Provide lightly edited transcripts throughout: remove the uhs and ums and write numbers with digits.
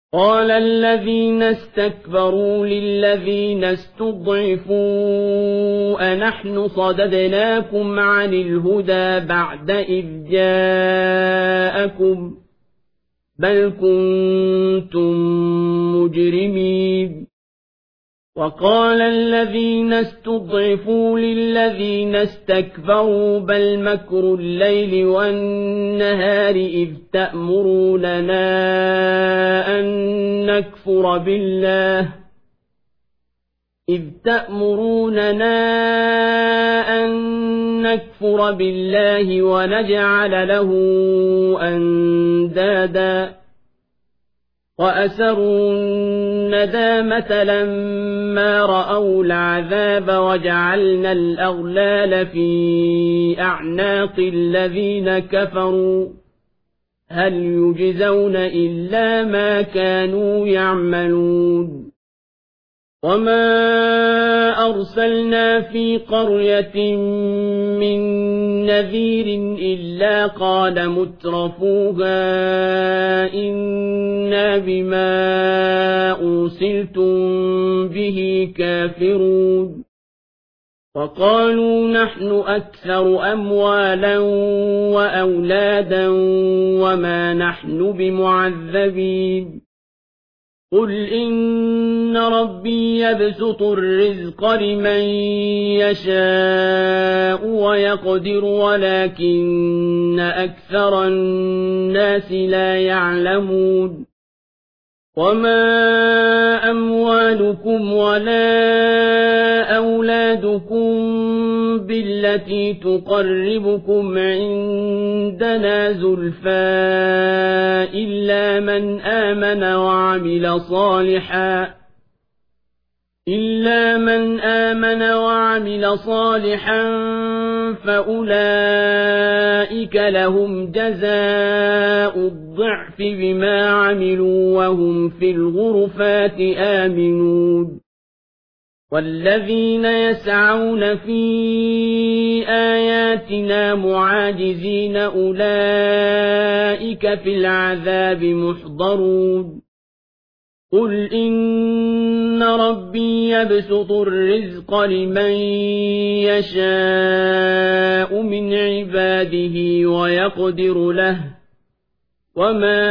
قال الذين استكبروا للذين استضعفوا أنحن صددناكم عن الهدى بعد إذ جاءكم بل كنتم مجرمين وقال الذين استضعفوا للذين استكبروا بل مكر الليل والنهار إذ تأمروننا أن نكفر بالله ونجعل له أندادا وأسروا الندامة لما رأوا العذاب وجعلنا الأغلال في أعناق الذين كفروا هل يجزون إلا ما كانوا يعملون وما أرسلنا في قرية من نذير إلا قال مترفوها إنا بما أرسلتم به كافرون وقالوا نحن أكثر أموالا وأولادا وما نحن بمعذبين قل إن ربي يبسط الرزق لمن يشاء ويقدر ولكن أكثر الناس لا يعلمون وما أموالكم ولا أولادكم بالتي تقربكم عندنا زلفى إلا من آمن وعمل صالحا فأولئك لهم جزاء الضعف بما عملوا وهم في الغرفات آمنون والذين يسعون في آياتنا معاجزين أولئك في العذاب محضرون قل إن ربي يبسط الرزق لمن يشاء من عباده ويقدر له وما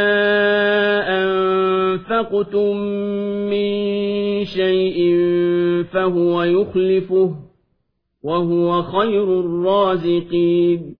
أنفقتم من شيء فهو يخلفه وهو خير الرازقين